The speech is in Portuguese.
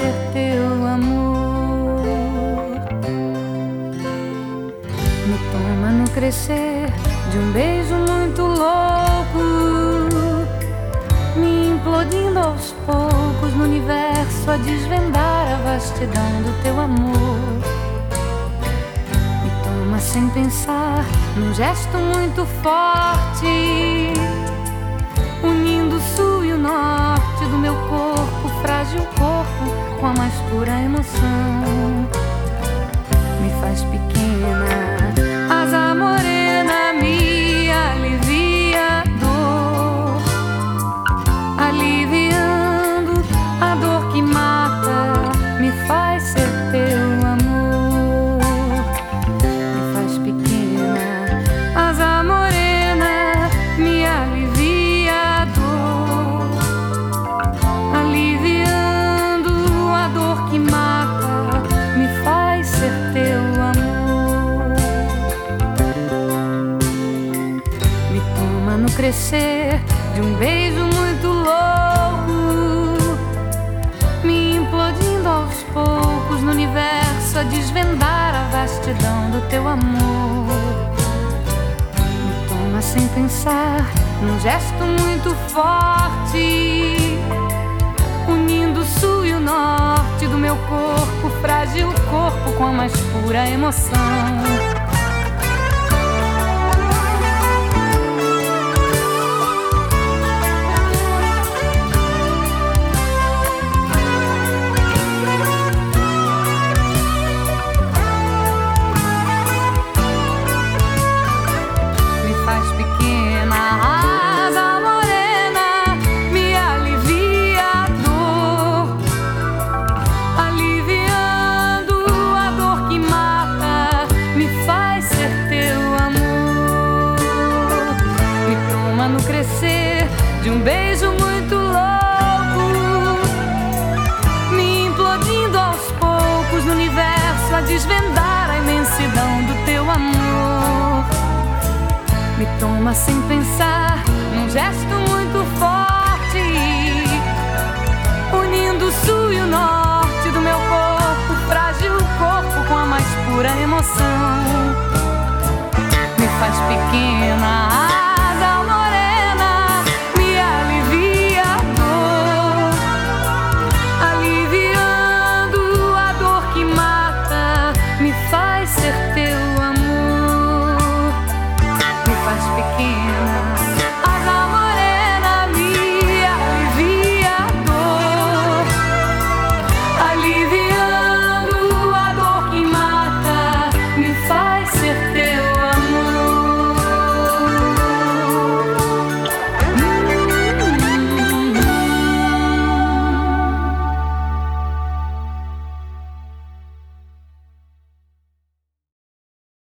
ser teu amor. Me toma no crescer de um beijo muito louco, me implodindo aos poucos no universo a desvendar a vastidão do teu amor. Me toma sem pensar num gesto muito forte, unindo o sul e o norte do meu corpo, frágil corpo, com a mais pura emoção. Me faz pequena, asa morena, me alivia a dor, aliviando a dor que mata, me faz ser teu amor. Me faz pequena, asa morena, me alivia a dor, aliviando a dor que mata, me faz ser teu amor. Me toma no crescer de um beijo muito louco, me implodindo aos poucos no universo a desvendar a vastidão do teu amor. Me toma sem pensar num gesto muito forte, unindo o sul e o norte do meu corpo, frágil corpo, com a mais pura emoção. No crescer de um beijo muito louco, me implodindo aos poucos no universo a desvendar a imensidão do teu amor. Me toma sem pensar num gesto muito forte, unindo o sul